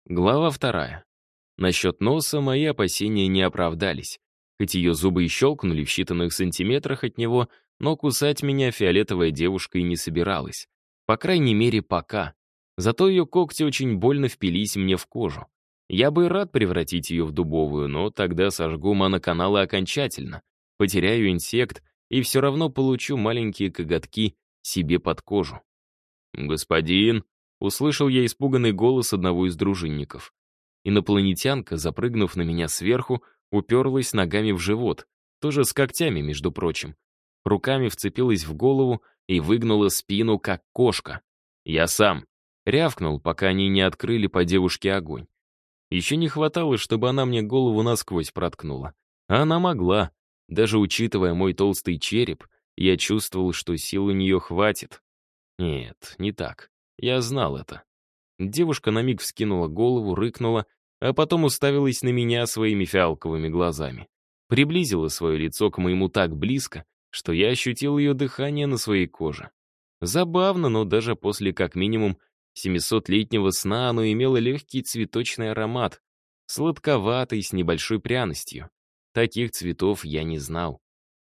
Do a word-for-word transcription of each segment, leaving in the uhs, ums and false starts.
Глава вторая. Насчет носа мои опасения не оправдались. Хоть ее зубы и щелкнули в считанных сантиметрах от него, но кусать меня фиолетовая девушка и не собиралась. По крайней мере, пока. Зато ее когти очень больно впились мне в кожу. Я бы и рад превратить ее в дубовую, но тогда сожгу моноканалы окончательно, потеряю инсект и все равно получу маленькие коготки себе под кожу. «Господин!» — услышал я испуганный голос одного из дружинников. Инопланетянка, запрыгнув на меня сверху, уперлась ногами в живот, тоже с когтями, между прочим. Руками вцепилась в голову и выгнула спину, как кошка. Я сам рявкнул, пока они не открыли по девушке огонь. Еще не хватало, чтобы она мне голову насквозь проткнула. А она могла. Даже учитывая мой толстый череп, я чувствовал, что сил у нее хватит. Нет, не так. Я знал это. Девушка на миг вскинула голову, рыкнула, а потом уставилась на меня своими фиалковыми глазами. Приблизила свое лицо к моему так близко, что я ощутил ее дыхание на своей коже. Забавно, но даже после как минимум семисотлетнего сна оно имело легкий цветочный аромат, сладковатый, с небольшой пряностью. Таких цветов я не знал.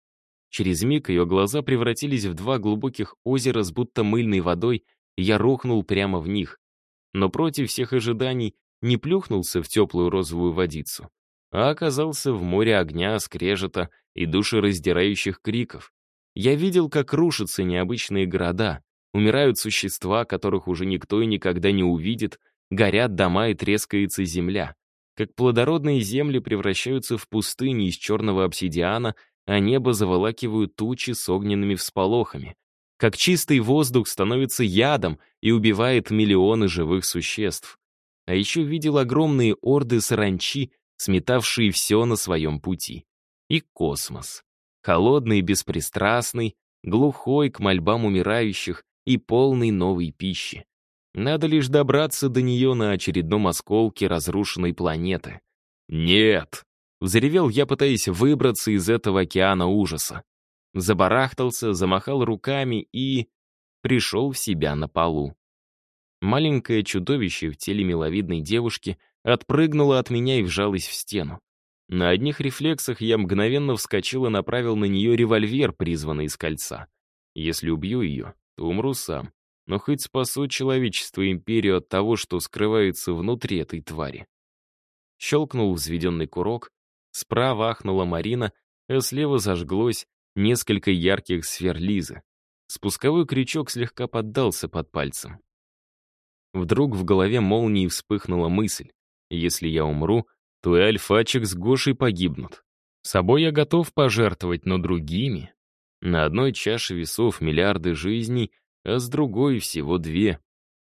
Через миг ее глаза превратились в два глубоких озера с будто мыльной водой, и я рухнул прямо в них. Но против всех ожиданий не плюхнулся в теплую розовую водицу, а оказался в море огня, скрежета и душераздирающих криков. Я видел, как рушатся необычные города, умирают существа, которых уже никто и никогда не увидит, горят дома и трескается земля, как плодородные земли превращаются в пустыни из черного обсидиана, а небо заволакивают тучи с огненными всполохами, как чистый воздух становится ядом и убивает миллионы живых существ. А еще видел огромные орды саранчи, сметавшие все на своем пути. И космос. Холодный и беспристрастный, глухой к мольбам умирающих и полный новой пищи. Надо лишь добраться до нее на очередном осколке разрушенной планеты. «Нет!» — взревел я, пытаясь выбраться из этого океана ужаса. Забарахтался, замахал руками и... пришел в себя на полу. Маленькое чудовище в теле миловидной девушки отпрыгнуло от меня и вжалось в стену. На одних рефлексах я мгновенно вскочил и направил на нее револьвер, призванный из кольца. Если убью ее, то умру сам, но хоть спасу человечество и империю от того, что скрывается внутри этой твари. Щелкнул взведенный курок, справа ахнула Марина, а слева зажглось несколько ярких сфер Лизы. Спусковой крючок слегка поддался под пальцем. Вдруг в голове молнией вспыхнула мысль: если я умру, то и Альфачик с Гошей погибнут. Собой я готов пожертвовать, но другими. На одной чаше весов миллиарды жизней, а с другой всего две.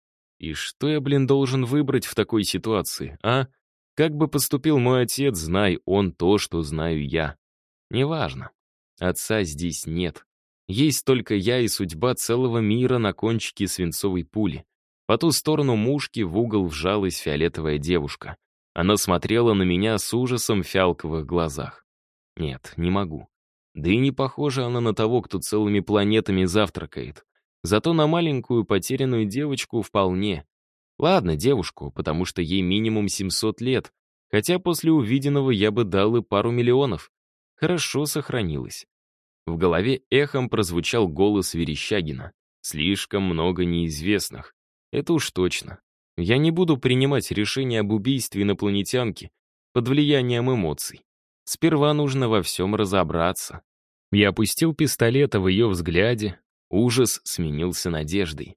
И что я, блин, должен выбрать в такой ситуации, а? Как бы поступил мой отец, знай он то, что знаю я. Неважно. Отца здесь нет. Есть только я и судьба целого мира на кончике свинцовой пули. По ту сторону мушки в угол вжалась фиолетовая девушка. Она смотрела на меня с ужасом в фиалковых глазах. Нет, не могу. Да и не похожа она на того, кто целыми планетами завтракает. Зато на маленькую потерянную девочку вполне. Ладно, девушку, потому что ей минимум семьсот лет, хотя после увиденного я бы дал и пару миллионов. Хорошо сохранилась. В голове эхом прозвучал голос Верещагина. Слишком много неизвестных. Это уж точно. Я не буду принимать решение об убийстве инопланетянки под влиянием эмоций. Сперва нужно во всем разобраться. Я опустил пистолет, а в ее взгляде ужас сменился надеждой.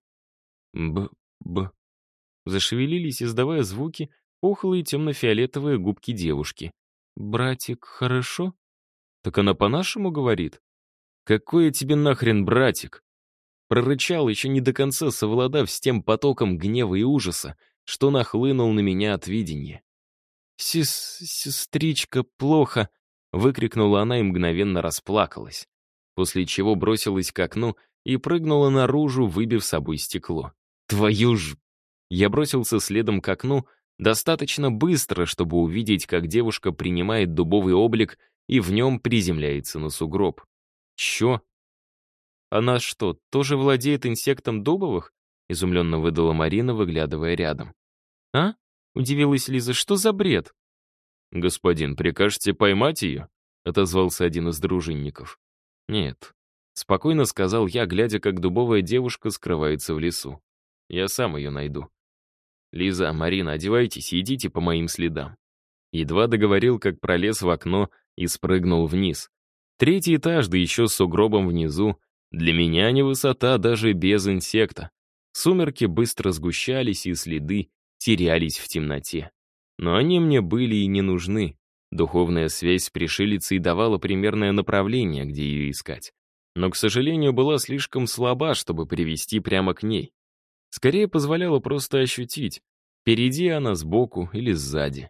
Б-б. Зашевелились, издавая звуки, пухлые темно-фиолетовые губки девушки. «Братик, хорошо?» «Так она по-нашему говорит?» «Какой я тебе нахрен братик?» Прорычал, еще не до конца совладав с тем потоком гнева и ужаса, что нахлынул на меня от видения. «Сес... сестричка, плохо!» — выкрикнула она и мгновенно расплакалась, после чего бросилась к окну и прыгнула наружу, выбив с собой стекло. «Твою ж...» Я бросился следом к окну достаточно быстро, чтобы увидеть, как девушка принимает дубовый облик и в нем приземляется на сугроб. «Чё? Она что, тоже владеет инсектом дубовых?» — изумленно выдала Марина, выглядывая рядом. «А? Удивилась Лиза, что за бред? «Господин, прикажете поймать ее?» — отозвался один из дружинников. «Нет», — спокойно сказал я, глядя, как дубовая девушка скрывается в лесу. «Я сам ее найду». «Лиза, Марина, одевайтесь и идите по моим следам». Едва договорил, как пролез в окно и спрыгнул вниз. Третий этаж, да еще с сугробом внизу. Для меня не высота даже без инсекта. Сумерки быстро сгущались, и следы терялись в темноте. Но они мне были и не нужны. Духовная связь с пришелицей давала примерное направление, где ее искать. Но, к сожалению, была слишком слаба, чтобы привести прямо к ней. Скорее позволяла просто ощутить, впереди она, сбоку или сзади.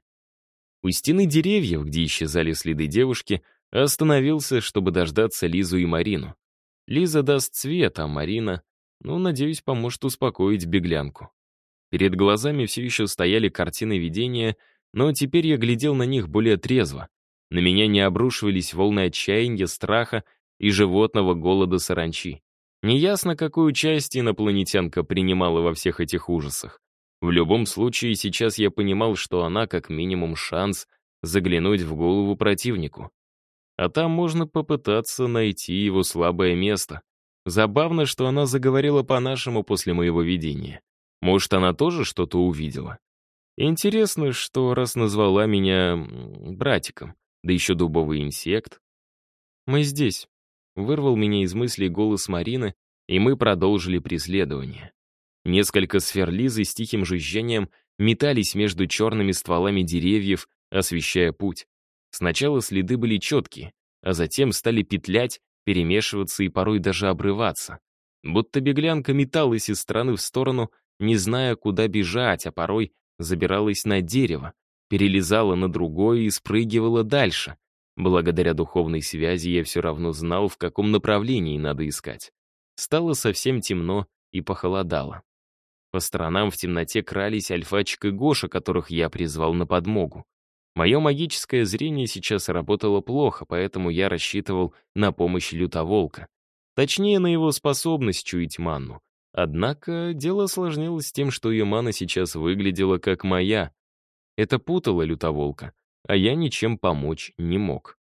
У стены деревьев, где исчезали следы девушки, остановился, чтобы дождаться Лизу и Марину. Лиза даст свет, а Марина, ну, надеюсь, поможет успокоить беглянку. Перед глазами все еще стояли картины видения, но теперь я глядел на них более трезво. На меня не обрушивались волны отчаяния, страха и животного голода саранчи. Неясно, какое участие инопланетянка принимала во всех этих ужасах. В любом случае, сейчас я понимал, что она, как минимум, шанс заглянуть в голову противнику. А там можно попытаться найти его слабое место. Забавно, что она заговорила по-нашему после моего видения. Может, она тоже что-то увидела? Интересно, что раз назвала меня братиком, да еще дубовый инсект. «Мы здесь», — вырвал меня из мыслей голос Марины, и мы продолжили преследование. Несколько сфер Лизы с тихим жужжением метались между черными стволами деревьев, освещая путь. Сначала следы были четкие, а затем стали петлять, перемешиваться и порой даже обрываться. Будто беглянка металась из стороны в сторону, не зная, куда бежать, а порой забиралась на дерево, перелезала на другое и спрыгивала дальше. Благодаря духовной связи я все равно знал, в каком направлении надо искать. Стало совсем темно и похолодало. По сторонам в темноте крались Альфачик и Гоша, которых я призвал на подмогу. Мое магическое зрение сейчас работало плохо, поэтому я рассчитывал на помощь лютоволка. Точнее, на его способность чуять манну. Однако дело осложнилось тем, что ее мана сейчас выглядела как моя. Это путало лютоволка, а я ничем помочь не мог.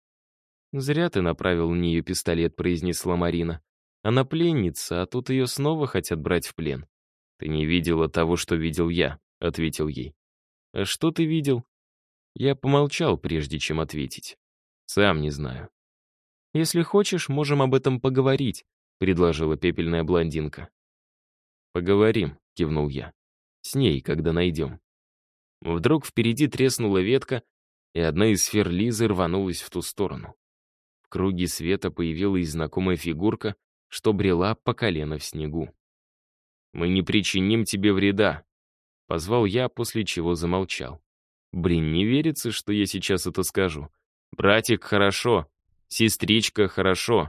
«Зря ты направил на нее пистолет», — произнесла Марина. «Она пленница, а тут ее снова хотят брать в плен». «Ты не видела того, что видел я», — ответил ей. «А что ты видел?» Я помолчал, прежде чем ответить. «Сам не знаю». «Если хочешь, можем об этом поговорить», — предложила пепельная блондинка. «Поговорим», — кивнул я. «С ней, когда найдем». Вдруг впереди треснула ветка, и одна из сфер Лизы рванулась в ту сторону. В круге света появилась знакомая фигурка, что брела по колено в снегу. «Мы не причиним тебе вреда», — позвал я, после чего замолчал. Блин, не верится, что я сейчас это скажу. «Братик, хорошо. Сестричка, хорошо».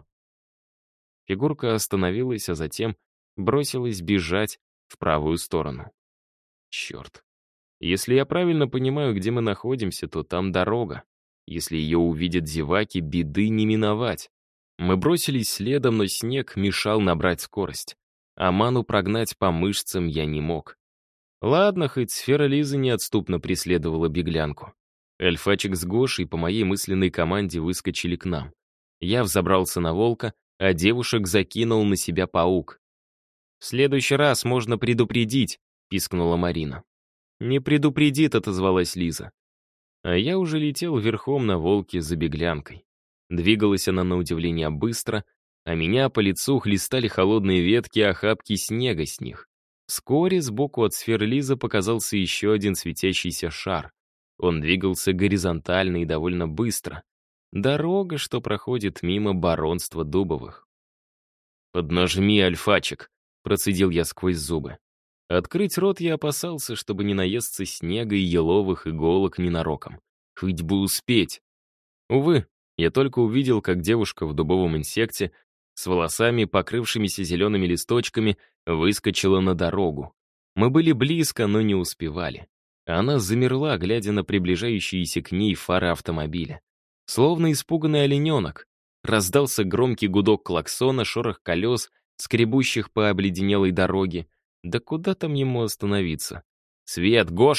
Фигурка остановилась, а затем бросилась бежать в правую сторону. Черт. Если я правильно понимаю, где мы находимся, то там дорога. Если ее увидят зеваки, беды не миновать. Мы бросились следом, но снег мешал набрать скорость. А ману прогнать по мышцам я не мог. Ладно, хоть сфера Лизы неотступно преследовала беглянку. Эльфачик с Гошей по моей мысленной команде выскочили к нам. Я взобрался на волка, а девушек закинул на себя паук. «В следующий раз можно предупредить», — пискнула Марина. «Не предупредит», — отозвалась Лиза. А я уже летел верхом на волке за беглянкой. Двигалась она на удивление быстро, а меня по лицу хлестали холодные ветки и охапки снега с них. Вскоре сбоку от сферы Лизы показался еще один светящийся шар. Он двигался горизонтально и довольно быстро. Дорога, что проходит мимо баронства Дубовых. «Поднажми, Альфачик», — процедил я сквозь зубы. Открыть рот я опасался, чтобы не наесться снега и еловых иголок ненароком. Хоть бы успеть. Увы, я только увидел, как девушка в дубовом инсекте с волосами, покрывшимися зелеными листочками, выскочила на дорогу. Мы были близко, но не успевали. Она замерла, глядя на приближающиеся к ней фары автомобиля. Словно испуганный олененок. Раздался громкий гудок клаксона, шорох колес, скребущих по обледенелой дороге. Да куда там ему остановиться? «Свет, Гоша!»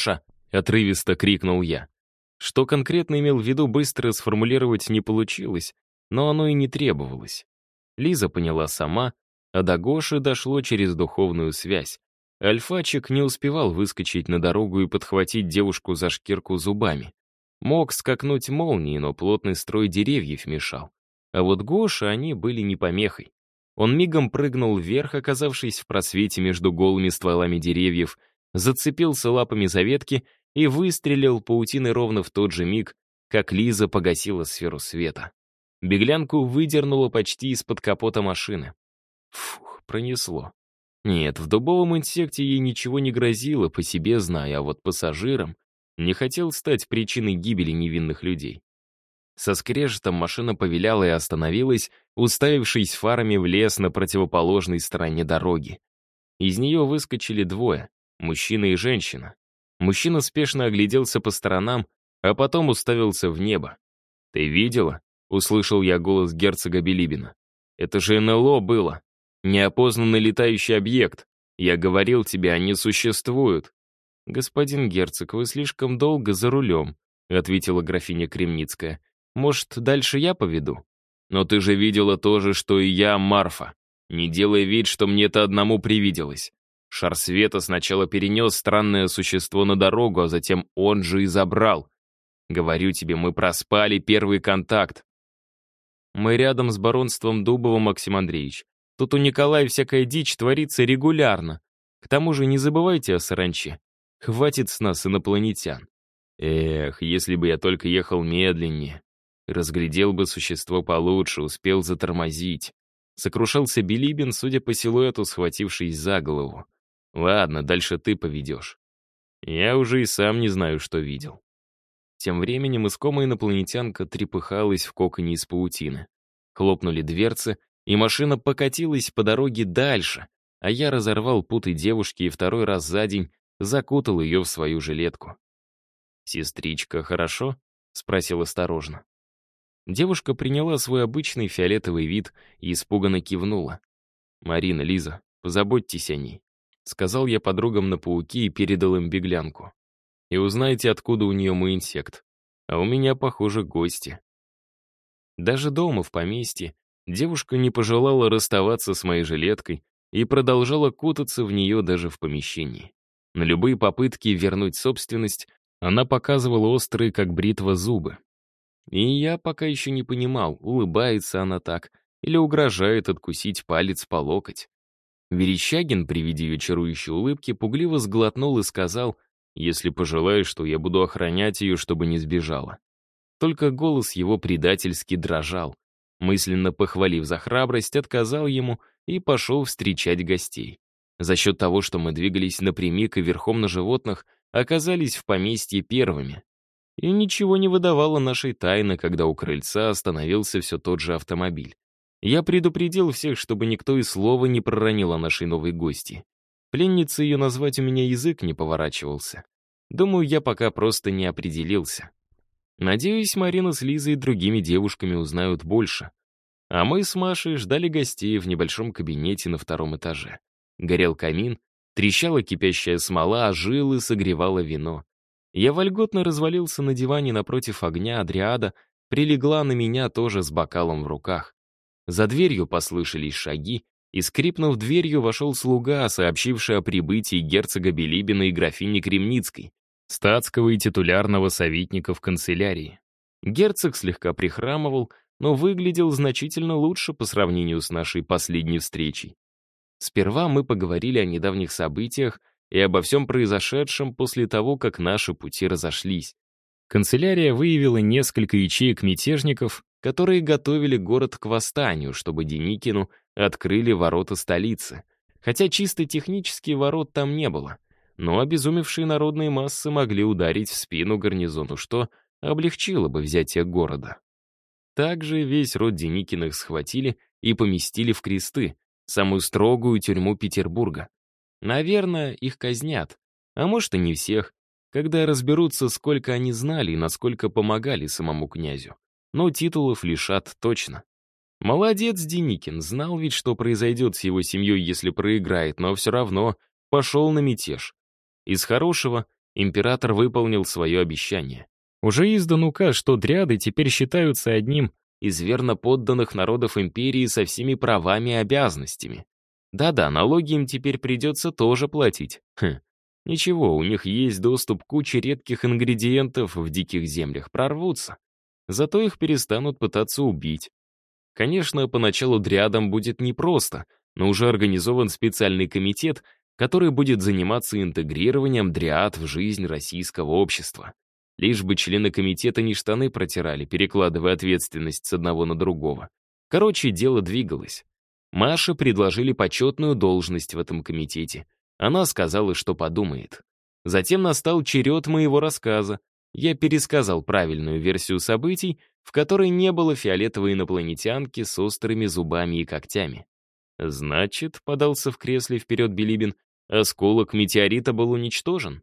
— отрывисто крикнул я. Что конкретно имел в виду, быстро сформулировать не получилось, но оно и не требовалось. Лиза поняла сама, а до Гоши дошло через духовную связь. Альфачик не успевал выскочить на дорогу и подхватить девушку за шкирку зубами. Мог скакнуть молнией, но плотный строй деревьев мешал. А вот Гоше они были не помехой. Он мигом прыгнул вверх, оказавшись в просвете между голыми стволами деревьев, зацепился лапами за ветки и выстрелил паутиной ровно в тот же миг, как Лиза погасила сферу света. Беглянку выдернуло почти из-под капота машины. Фух, пронесло. Нет, в дубовом инсекте ей ничего не грозило, по себе зная, а вот пассажирам не хотел стать причиной гибели невинных людей. Со скрежетом машина повиляла и остановилась, уставившись фарами в лес на противоположной стороне дороги. Из нее выскочили двое — мужчина и женщина. Мужчина спешно огляделся по сторонам, а потом уставился в небо. «Ты видела?» — услышал я голос герцога Билибина. «Это же эн эл о было. Неопознанный летающий объект. Я говорил тебе, они существуют». «Господин герцог, вы слишком долго за рулем», — ответила графиня Кремницкая. «Может, дальше я поведу?» «Но ты же видела то же, что и я, Марфа. Не делай вид, что мне это одному привиделось. Шар света сначала перенес странное существо на дорогу, а затем он же и забрал. Говорю тебе, мы проспали первый контакт». «Мы рядом с баронством Дубово, Максим Андреевич. Тут у Николая всякая дичь творится регулярно. К тому же не забывайте о саранче. Хватит с нас инопланетян». Эх, если бы я только ехал медленнее. Разглядел бы существо получше, успел затормозить. Сокрушался Билибин, судя по силуэту, схватившись за голову. Ладно, дальше ты поведешь. Я уже и сам не знаю, что видел. Тем временем искомая инопланетянка трепыхалась в коконе из паутины. Хлопнули дверцы, и машина покатилась по дороге дальше, а я разорвал путы девушки и второй раз за день закутал ее в свою жилетку. «Сестричка, хорошо?» — спросил осторожно. Девушка приняла свой обычный фиолетовый вид и испуганно кивнула. «Марина, Лиза, позаботьтесь о ней», — сказал я подругам на пауки и передал им беглянку. «И узнайте, откуда у нее мой инсект. А у меня, похоже, гости». Даже дома, в поместье, девушка не пожелала расставаться с моей жилеткой и продолжала кутаться в нее даже в помещении. На любые попытки вернуть собственность она показывала острые, как бритва, зубы. И я пока еще не понимал, улыбается она так или угрожает откусить палец по локоть. Верещагин при виде ее чарующей улыбки пугливо сглотнул и сказал: «Если пожелаешь, что я буду охранять ее, чтобы не сбежала». Только голос его предательски дрожал. Мысленно похвалив за храбрость, отказал ему и пошел встречать гостей. За счет того, что мы двигались напрямик и верхом на животных, оказались в поместье первыми. И ничего не выдавало нашей тайны, когда у крыльца остановился все тот же автомобиль. Я предупредил всех, чтобы никто и слова не проронил о нашей новой гости. Пленницей ее назвать у меня язык не поворачивался. Думаю, я пока просто не определился. Надеюсь, Марина с Лизой и другими девушками узнают больше. А мы с Машей ждали гостей в небольшом кабинете на втором этаже. Горел камин, трещала кипящая смола, а жилы согревало вино. Я вольготно развалился на диване напротив огня, а Дриада прилегла на меня тоже с бокалом в руках. За дверью послышались шаги, и, скрипнув дверью, вошел слуга, сообщивший о прибытии герцога Билибина и графини Кремницкой, статского и титулярного советника в канцелярии. Герцог слегка прихрамывал, но выглядел значительно лучше по сравнению с нашей последней встречей. Сперва мы поговорили о недавних событиях и обо всем произошедшем после того, как наши пути разошлись. Канцелярия выявила несколько ячеек мятежников, которые готовили город к восстанию, чтобы Деникину открыли ворота столицы. Хотя чисто технически ворот там не было. Но обезумевшие народные массы могли ударить в спину гарнизону, что облегчило бы взятие города. Также весь род Деникиных схватили и поместили в кресты, самую строгую тюрьму Петербурга. Наверное, их казнят, а может и не всех, когда разберутся, сколько они знали и насколько помогали самому князю. Но титулов лишат точно. Молодец Деникин, знал ведь, что произойдет с его семьей, если проиграет, но все равно пошел на мятеж. Из хорошего император выполнил свое обещание. Уже издан указ, что дриады теперь считаются одним из верно подданных народов империи со всеми правами и обязанностями. Да-да, налоги им теперь придется тоже платить. Хм. Ничего, у них есть доступ к куче редких ингредиентов в диких землях, прорвутся. Зато их перестанут пытаться убить. Конечно, поначалу дриадам будет непросто, но уже организован специальный комитет, который будет заниматься интегрированием дриад в жизнь российского общества. Лишь бы члены комитета не штаны протирали, перекладывая ответственность с одного на другого. Короче, дело двигалось. Маше предложили почетную должность в этом комитете. Она сказала, что подумает. Затем настал черед моего рассказа. Я пересказал правильную версию событий, в которой не было фиолетовой инопланетянки с острыми зубами и когтями. «Значит», — подался в кресле вперед Билибин, «осколок метеорита был уничтожен?»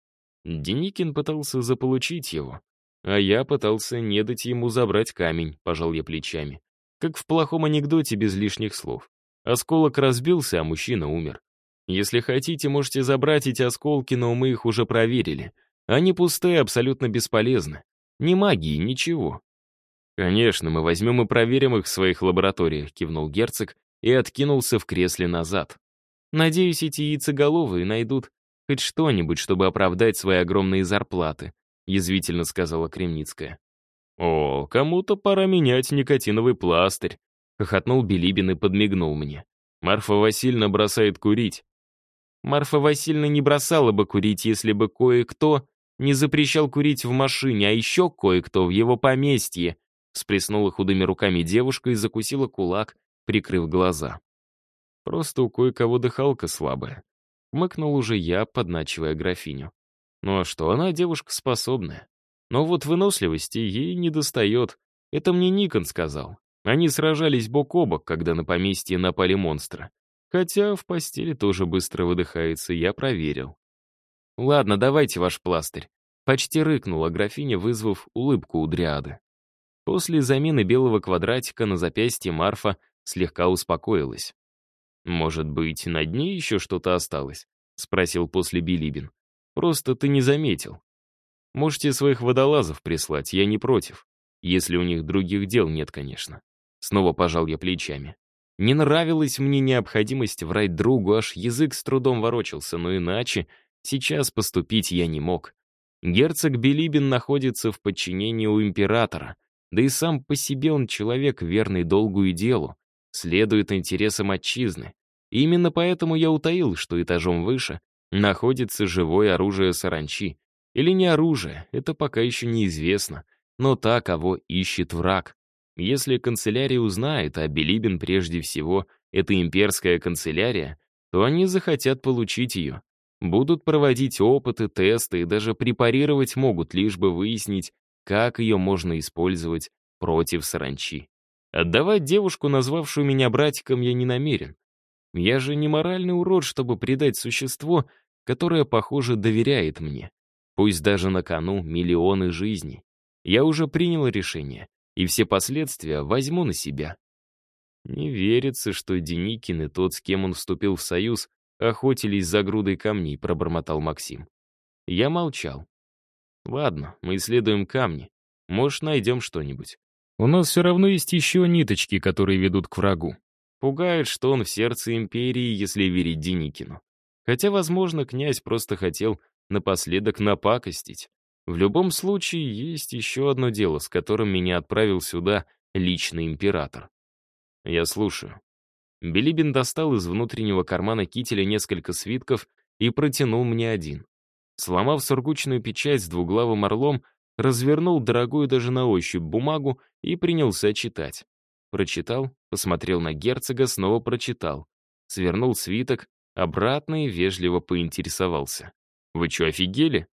Деникин пытался заполучить его, а я пытался не дать ему забрать камень, пожал я плечами. Как в плохом анекдоте без лишних слов. Осколок разбился, а мужчина умер. Если хотите, можете забрать эти осколки, но мы их уже проверили. Они пустые, абсолютно бесполезны. Ни магии, ничего. «Конечно, мы возьмем и проверим их в своих лабораториях», кивнул герцог и откинулся в кресле назад. «Надеюсь, эти яйцеголовые найдут хоть что-нибудь, чтобы оправдать свои огромные зарплаты», язвительно сказала Кремницкая. «О, кому-то пора менять никотиновый пластырь», хохотнул Билибин и подмигнул мне. «Марфа Васильевна бросает курить». «Марфа Васильевна не бросала бы курить, если бы кое-кто не запрещал курить в машине, а еще кое-кто в его поместье», всплеснула худыми руками девушка и закусила кулак, прикрыв глаза. «Просто у кое-кого дыхалка слабая», хмыкнул уже я, подначивая графиню. «Ну а что, она девушка способная. Но вот выносливости ей не достает. Это мне Никон сказал. Они сражались бок о бок, когда на поместье напали монстры. Хотя в постели тоже быстро выдыхается, я проверил». «Ладно, давайте ваш пластырь», почти рыкнула графиня, вызвав улыбку у дриады. После замены белого квадратика на запястье Марфа слегка успокоилась. «Может быть, на дне еще что-то осталось?» — спросил после Билибин. «Просто ты не заметил. Можете своих водолазов прислать, я не против. Если у них других дел нет, конечно». Снова пожал я плечами. Не нравилась мне необходимость врать другу, аж язык с трудом ворочался, но иначе сейчас поступить я не мог. Герцог Билибин находится в подчинении у императора, да и сам по себе он человек, верный долгу и делу, следует интересам отчизны. И именно поэтому я утаил, что этажом выше находится живое оружие саранчи. Или не оружие, это пока еще неизвестно, но та, кого ищет враг. Если канцелярия узнает, а Билибин прежде всего — это имперская канцелярия, то они захотят получить ее. Будут проводить опыты, тесты и даже препарировать могут, лишь бы выяснить, как ее можно использовать против саранчи. Отдавать девушку, назвавшую меня братиком, я не намерен. Я же не моральный урод, чтобы предать существо, которое, похоже, доверяет мне. Пусть даже на кону миллионы жизней. Я уже принял решение, и все последствия возьму на себя. Не верится, что Деникин и тот, с кем он вступил в союз, охотились за грудой камней, пробормотал Максим. Я молчал. Ладно, мы исследуем камни. Может, найдем что-нибудь. У нас все равно есть еще ниточки, которые ведут к врагу. Пугает, что он в сердце империи, если верить Деникину. Хотя, возможно, князь просто хотел напоследок напакостить. В любом случае, есть еще одно дело, с которым меня отправил сюда лично император. Я слушаю. Билибин достал из внутреннего кармана кителя несколько свитков и протянул мне один. Сломав сургучную печать с двуглавым орлом, развернул дорогую даже на ощупь бумагу и принялся читать. Прочитал, посмотрел на герцога, снова прочитал. Свернул свиток, обратно и вежливо поинтересовался. «Вы что, офигели?